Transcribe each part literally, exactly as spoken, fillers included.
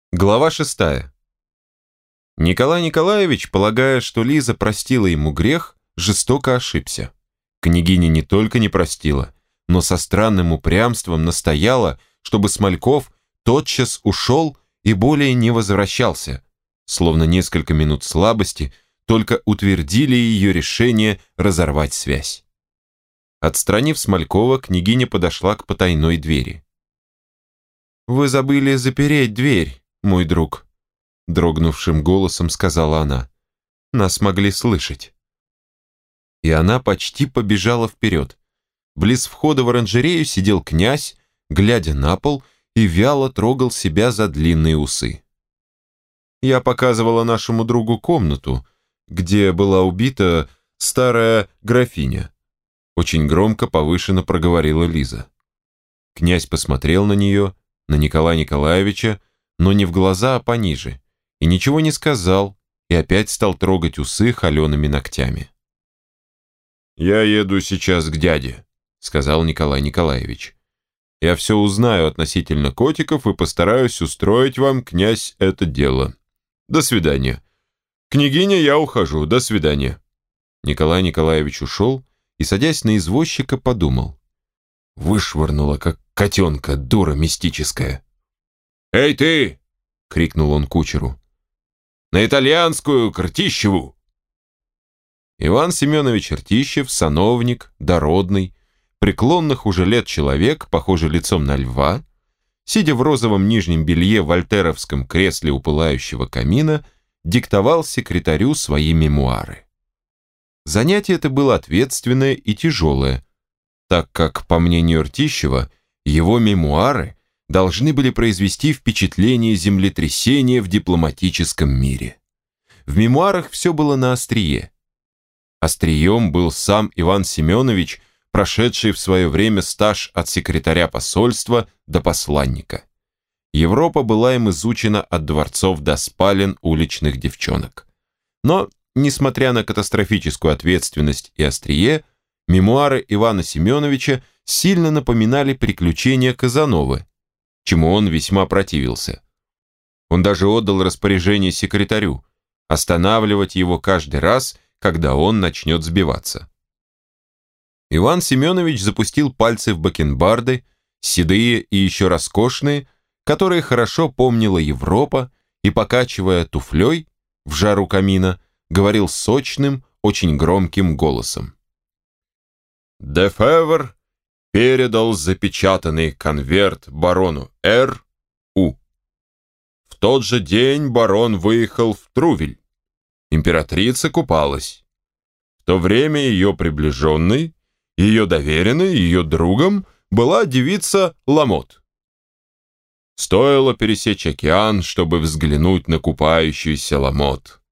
Глава шестая. Николай Николаевич, полагая, что Лиза простила ему грех, жестоко ошибся. Княгиня не только не простила, но со странным упрямством настояла, чтобы Смольков тотчас ушел и более не возвращался, словно несколько минут слабости только утвердили ее решение разорвать связь. Отстранив Смолькова, княгиня подошла к потайной двери. «Вы забыли запереть дверь, мой друг», — дрогнувшим голосом сказала она. «Нас могли слышать». И она почти побежала вперед. Близ входа в оранжерею сидел князь, глядя на пол, и вяло трогал себя за длинные усы. «Я показывала нашему другу комнату, где была убита старая графиня», — очень громко повышенно проговорила Лиза. Князь посмотрел на нее, на Николая Николаевича, но не в глаза, а пониже, и ничего не сказал, и опять стал трогать усы холеными ногтями. «Я еду сейчас к дяде», — сказал Николай Николаевич. «Я все узнаю относительно котиков и постараюсь устроить вам, князь, это дело. До свидания. Княгиня, я ухожу. До свидания». Николай Николаевич ушел и, садясь на извозчика, подумал. Вышвырнула, как котенка, дура мистическая. «Эй ты!» — крикнул он кучеру. «На итальянскую, к Ртищеву!» Иван Семенович Ртищев, сановник, дородный, преклонных уже лет человек, похожий лицом на льва, сидя в розовом нижнем белье в вольтеровском кресле у пылающего камина, диктовал секретарю свои мемуары. Занятие это было ответственное и тяжелое, так как, по мнению Ртищева, его мемуары должны были произвести впечатление землетрясения в дипломатическом мире. В мемуарах все было на острие. Острием был сам Иван Семенович, прошедший в свое время стаж от секретаря посольства до посланника. Европа была им изучена от дворцов до спален уличных девчонок. Но, несмотря на катастрофическую ответственность и острие, мемуары Ивана Семеновича сильно напоминали приключения Казановы, чему он весьма противился. Он даже отдал распоряжение секретарю останавливать его каждый раз, когда он начнет сбиваться. Иван Семенович запустил пальцы в бакенбарды, седые и еще роскошные, которые хорошо помнила Европа, и, покачивая туфлей в жару камина, говорил сочным, очень громким голосом. Дефевр передал запечатанный конверт барону Р. У. В тот же день барон выехал в Трувель. Императрица купалась. В то время ее приближенной, ее доверенной, ее другом была девица Ламот. Стоило пересечь океан, чтобы взглянуть на купающуюся Ламот.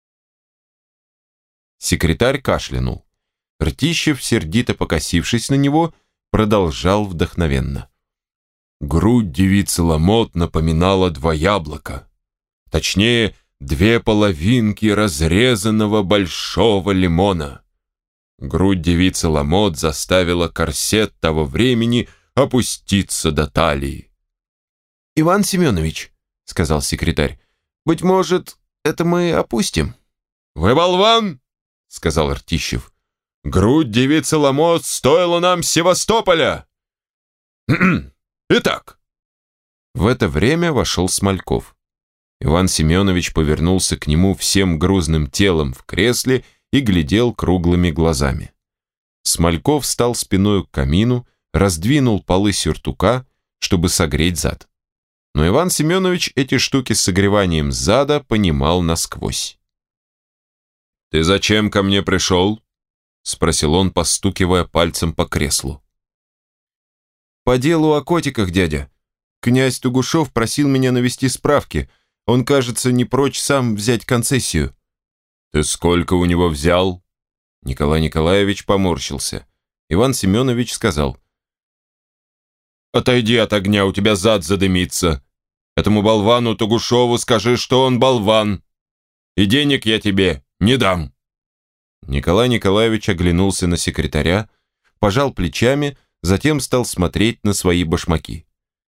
Секретарь кашлянул. Ртищев, сердито покосившись на него, продолжал вдохновенно. Грудь девицы Ламот напоминала два яблока. Точнее, две половинки разрезанного большого лимона. Грудь девицы Ламот заставила корсет того времени опуститься до талии. «Иван Семенович», — сказал секретарь, — «быть может, это мы опустим?» «Вы болван», — сказал Ртищев. «Грудь девицы Ламот стоила нам Севастополя!» «Итак». В это время вошел Смольков. Иван Семенович повернулся к нему всем грузным телом в кресле и глядел круглыми глазами. Смольков встал спиной к камину, раздвинул полы сюртука, чтобы согреть зад. Но Иван Семенович эти штуки с согреванием зада понимал насквозь. «Ты зачем ко мне пришел?» — спросил он, постукивая пальцем по креслу. «По делу о котиках, дядя. Князь Тугушев просил меня навести справки. Он, кажется, не прочь сам взять концессию». «Ты сколько у него взял?» Николай Николаевич поморщился. Иван Семенович сказал. «Отойди от огня, у тебя зад задымится. Этому болвану Тугушеву скажи, что он болван. И денег я тебе не дам». Николай Николаевич оглянулся на секретаря, пожал плечами, затем стал смотреть на свои башмаки.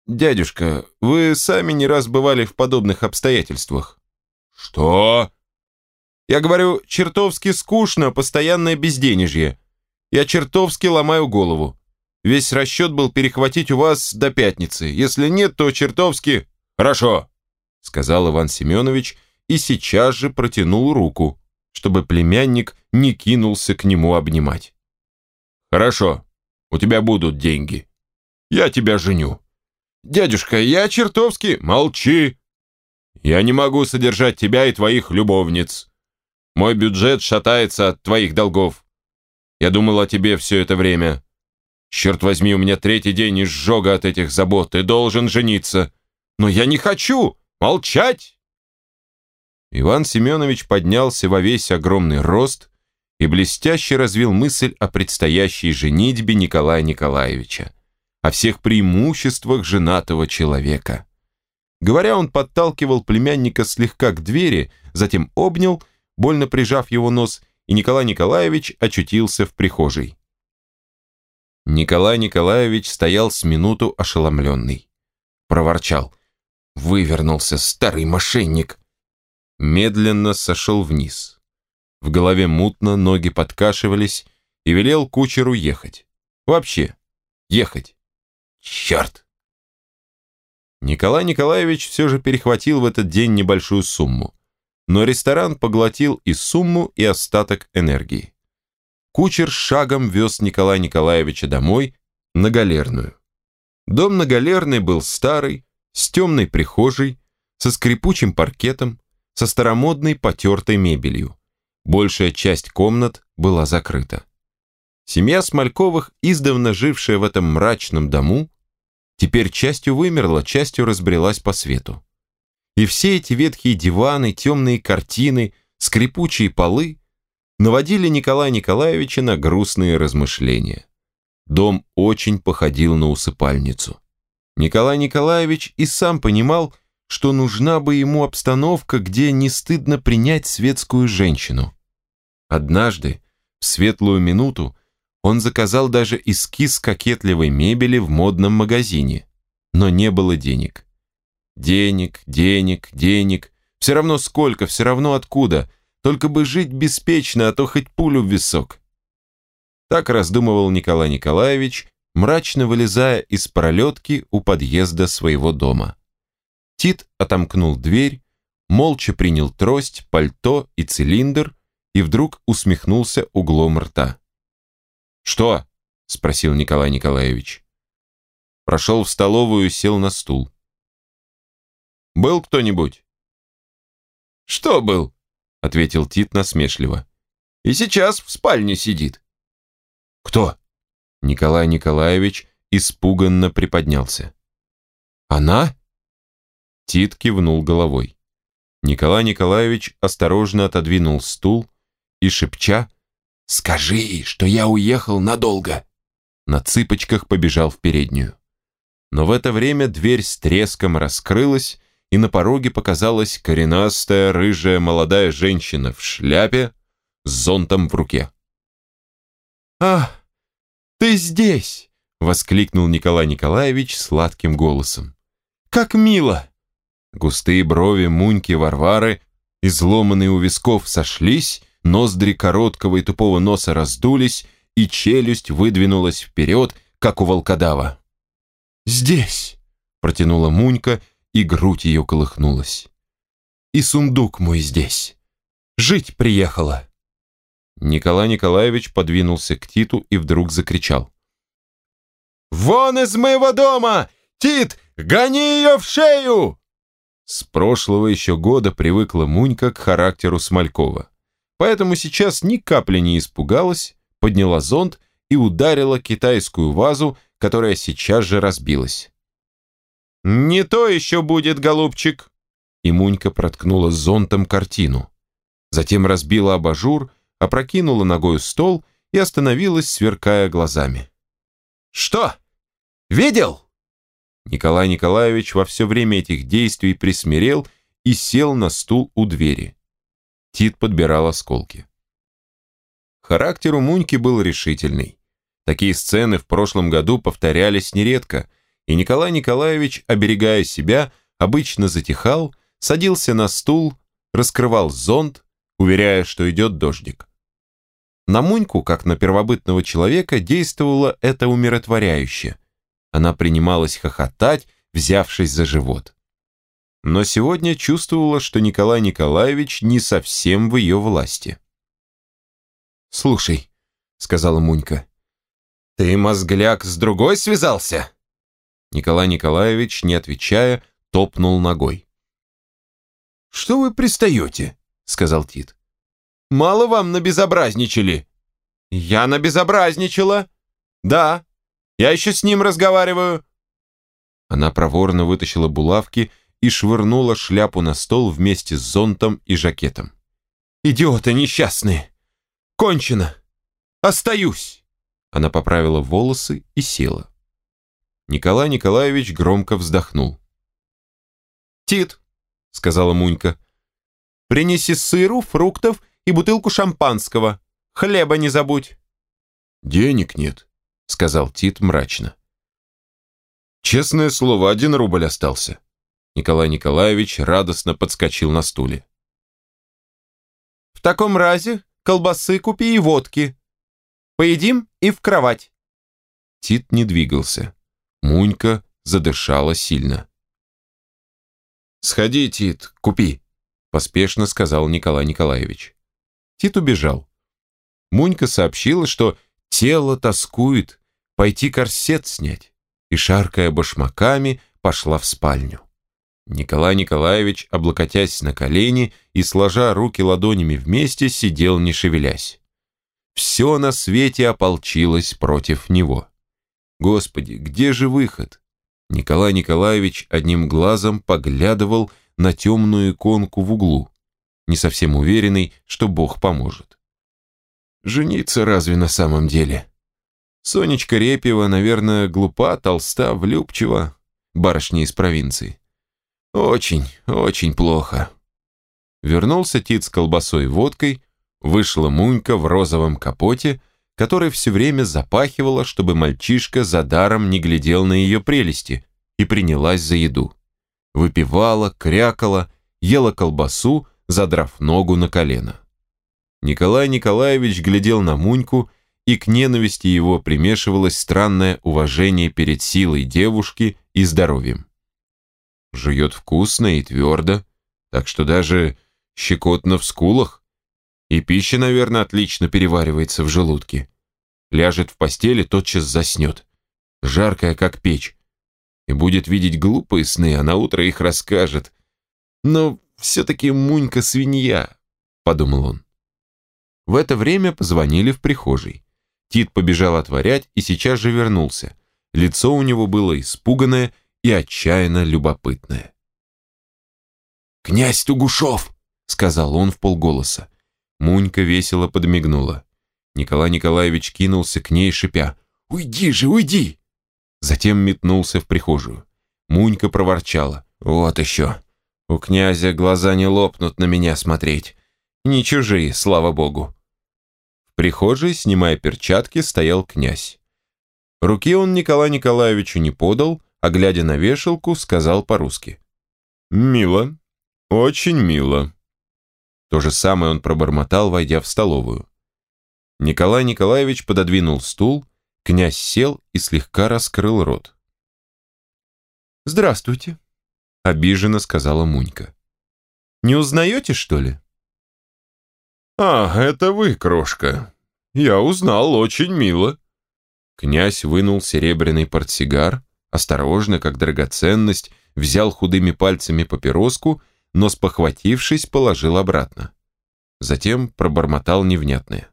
«Дядюшка, вы сами не раз бывали в подобных обстоятельствах». «Что?» «Я говорю, чертовски скучно, постоянное безденежье. Я чертовски ломаю голову. Весь расчет был перехватить у вас до пятницы. Если нет, то чертовски...» «Хорошо», — сказал Иван Семенович и сейчас же протянул руку, чтобы племянник не кинулся к нему обнимать. «Хорошо, у тебя будут деньги. Я тебя женю». «Дядюшка, я чертовски...» «Молчи! Я не могу содержать тебя и твоих любовниц. Мой бюджет шатается от твоих долгов. Я думал о тебе все это время. Черт возьми, у меня третий день изжога от этих забот. Ты должен жениться. Но я не хочу! Молчать!» Иван Семенович поднялся во весь огромный рост и блестяще развил мысль о предстоящей женитьбе Николая Николаевича, о всех преимуществах женатого человека. Говоря, он подталкивал племянника слегка к двери, затем обнял, больно прижав его нос, и Николай Николаевич очутился в прихожей. Николай Николаевич стоял с минуту ошеломленный. Проворчал: «Вывернулся, старый мошенник!» Медленно сошел вниз. В голове мутно, ноги подкашивались, и велел кучеру ехать. Вообще, ехать. Черт! Николай Николаевич все же перехватил в этот день небольшую сумму, но ресторан поглотил и сумму, и остаток энергии. Кучер шагом вез Николая Николаевича домой, на Галерную. Дом на Галерной был старый, с темной прихожей, со скрипучим паркетом, со старомодной потертой мебелью. Большая часть комнат была закрыта. Семья Смольковых, издавна жившая в этом мрачном дому, теперь частью вымерла, частью разбрелась по свету. И все эти ветхие диваны, темные картины, скрипучие полы наводили Николая Николаевича на грустные размышления. Дом очень походил на усыпальницу. Николай Николаевич и сам понимал, что нужна бы ему обстановка, где не стыдно принять светскую женщину. Однажды, в светлую минуту, он заказал даже эскиз кокетливой мебели в модном магазине, но не было денег. Денег, денег, денег, все равно сколько, все равно откуда, только бы жить беспечно, а то хоть пулю в висок. Так раздумывал Николай Николаевич, мрачно вылезая из пролетки у подъезда своего дома. Тит отомкнул дверь, молча принял трость, пальто и цилиндр и вдруг усмехнулся углом рта. «Что?» – спросил Николай Николаевич. Прошел в столовую и сел на стул. «Был кто-нибудь?» «Что был?» – ответил Тит насмешливо. «И сейчас в спальне сидит». «Кто?» Николай Николаевич испуганно приподнялся. «Она?» Тит кивнул головой. Николай Николаевич осторожно отодвинул стул и, шепча: «Скажи, что я уехал надолго!» на цыпочках побежал в переднюю. Но в это время дверь с треском раскрылась, и на пороге показалась коренастая рыжая молодая женщина в шляпе с зонтом в руке. «А, ты здесь!» — воскликнул Николай Николаевич сладким голосом. «Как мило!» Густые брови Муньки Варвары, изломанные у висков, сошлись, ноздри короткого и тупого носа раздулись, и челюсть выдвинулась вперед, как у волкодава. «Здесь!» — протянула Мунька, и грудь ее колыхнулась. «И сундук мой здесь. Жить приехала!» Николай Николаевич подвинулся к Титу и вдруг закричал: «Вон из моего дома! Тит, гони ее в шею!» С прошлого еще года привыкла Мунька к характеру Смолькова, поэтому сейчас ни капли не испугалась, подняла зонт и ударила китайскую вазу, которая сейчас же разбилась. «Не то еще будет, голубчик!» И Мунька проткнула зонтом картину. Затем разбила абажур, опрокинула ногою стол и остановилась, сверкая глазами. «Что? Видел?» Николай Николаевич во все время этих действий присмирел и сел на стул у двери. Тит подбирал осколки. Характер у Муньки был решительный. Такие сцены в прошлом году повторялись нередко, и Николай Николаевич, оберегая себя, обычно затихал, садился на стул, раскрывал зонт, уверяя, что идет дождик. На Муньку, как на первобытного человека, действовало это умиротворяюще. Она принималась хохотать, взявшись за живот. Но сегодня чувствовала, что Николай Николаевич не совсем в ее власти. «Слушай», — сказала Мунька, — «ты, мозгляк, с другой связался?» Николай Николаевич, не отвечая, топнул ногой. «Что вы пристаете?» — сказал Тит. «Мало вам набезобразничали?» «Я набезобразничала. Да, я еще с ним разговариваю». Она проворно вытащила булавки и швырнула шляпу на стол вместе с зонтом и жакетом. «Идиоты несчастные! Кончено! Остаюсь!» Она поправила волосы и села. Николай Николаевич громко вздохнул. «Тит», — сказала Мунька, — «принеси сыру, фруктов и бутылку шампанского. Хлеба не забудь». «Денег нет», — сказал Тит мрачно. «Честное слово, один рубль остался». Николай Николаевич радостно подскочил на стуле. «В таком разе колбасы купи и водки. Поедим и в кровать». Тит не двигался. Мунька задышала сильно. «Сходи, Тит, купи», — поспешно сказал Николай Николаевич. Тит убежал. Мунька сообщила, что тело тоскует, пойти корсет снять, и, шаркая башмаками, пошла в спальню. Николай Николаевич, облокотясь на колени и сложа руки ладонями вместе, сидел, не шевелясь. Все на свете ополчилось против него. Господи, где же выход? Николай Николаевич одним глазом поглядывал на темную иконку в углу, не совсем уверенный, что Бог поможет. Жениться разве на самом деле? Сонечка Репьева, наверное, глупа, толста, влюбчива, барышня из провинции. Очень, очень плохо. Вернулся Тит с колбасой и водкой, вышла Мунька в розовом капоте, который все время запахивала, чтобы мальчишка за даром не глядел на ее прелести, и принялась за еду. Выпивала, крякала, ела колбасу, задрав ногу на колено. Николай Николаевич глядел на Муньку, и к ненависти его примешивалось странное уважение перед силой девушки и здоровьем. Жует вкусно и твердо, так что даже щекотно в скулах, и пища, наверное, отлично переваривается в желудке. Ляжет в постели, тотчас заснет, жаркая, как печь, и будет видеть глупые сны, а наутро их расскажет. Но все-таки Мунька свинья, подумал он. В это время позвонили в прихожей. Тит побежал отворять и сейчас же вернулся. Лицо у него было испуганное и отчаянно любопытное. «Князь Тугушев!» — сказал он вполголоса. Мунька весело подмигнула. Николай Николаевич кинулся к ней, шипя: «Уйди же, уйди!» Затем метнулся в прихожую. Мунька проворчала: «Вот еще! У князя глаза не лопнут на меня смотреть. Не чужие, слава богу!» В прихожей, снимая перчатки, стоял князь. Руки он Николаю Николаевичу не подал, а, глядя на вешалку, сказал по-русски: «Мило, очень мило». То же самое он пробормотал, войдя в столовую. Николай Николаевич пододвинул стул, князь сел и слегка раскрыл рот. «Здравствуйте», — обиженно сказала Мунька. «Не узнаете, что ли?» «А, это вы, крошка. Я узнал, очень мило». Князь вынул серебряный портсигар, осторожно, как драгоценность, взял худыми пальцами папироску, но, спохватившись, положил обратно. Затем пробормотал невнятное.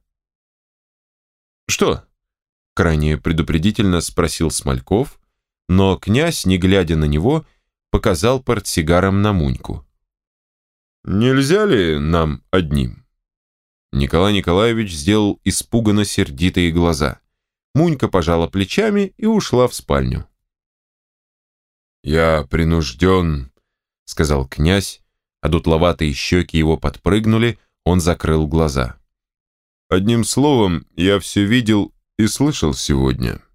«Что?» — крайне предупредительно спросил Смольков, но князь, не глядя на него, показал портсигаром на Муньку. «Нельзя ли нам одним?» Николай Николаевич сделал испуганно сердитые глаза. Мунька пожала плечами и ушла в спальню. «Я принужден», — сказал князь, а дутловатые щеки его подпрыгнули, он закрыл глаза. «Одним словом, я все видел и слышал сегодня.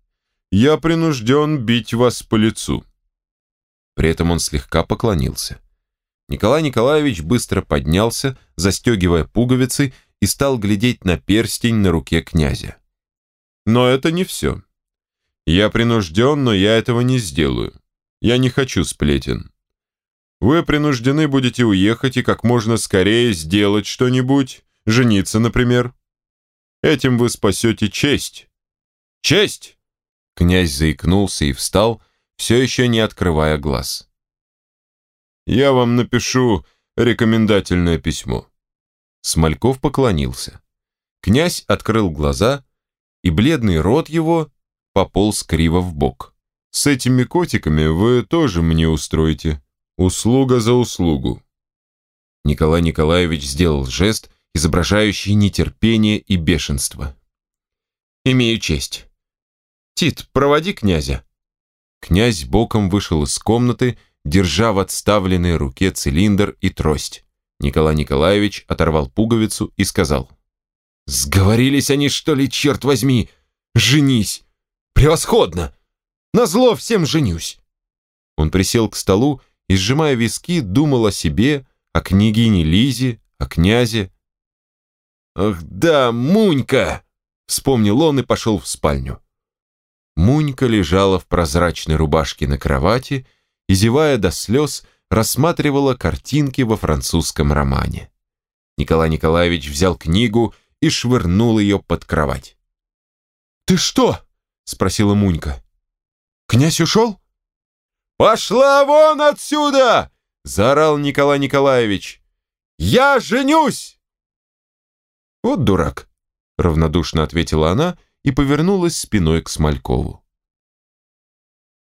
я принужден бить вас по лицу». При этом он слегка поклонился. Николай Николаевич быстро поднялся, застегивая пуговицы, и стал глядеть на перстень на руке князя. «Но это не все. Я принужден, но я этого не сделаю. Я не хочу сплетен. Вы принуждены будете уехать и как можно скорее сделать что-нибудь, жениться, например. Этим вы спасете честь. Честь!» Князь заикнулся и встал, все еще не открывая глаз. «Я вам напишу рекомендательное письмо». Смольков поклонился. Князь открыл глаза, и бледный рот его пополз криво вбок. «С этими котиками вы тоже мне устроите. Услуга за услугу». Николай Николаевич сделал жест, изображающий нетерпение и бешенство. «Имею честь. Тит, проводи князя». Князь боком вышел из комнаты, держа в отставленной руке цилиндр и трость. Николай Николаевич оторвал пуговицу и сказал: «Сговорились они, что ли, черт возьми? Женись! Превосходно! Назло всем женюсь!» Он присел к столу и, сжимая виски, думал о себе, о княгине Лизе, о князе. «Ах да, Мунька!» — вспомнил он и пошел в спальню. Мунька лежала в прозрачной рубашке на кровати и, зевая до слез, рассматривала картинки во французском романе. Николай Николаевич взял книгу и швырнул ее под кровать. «Ты что?» — спросила Мунька. «Князь ушел?» «Пошла вон отсюда!» — заорал Николай Николаевич. «Я женюсь!» «Вот дурак!» — равнодушно ответила она и повернулась спиной к Смолькову.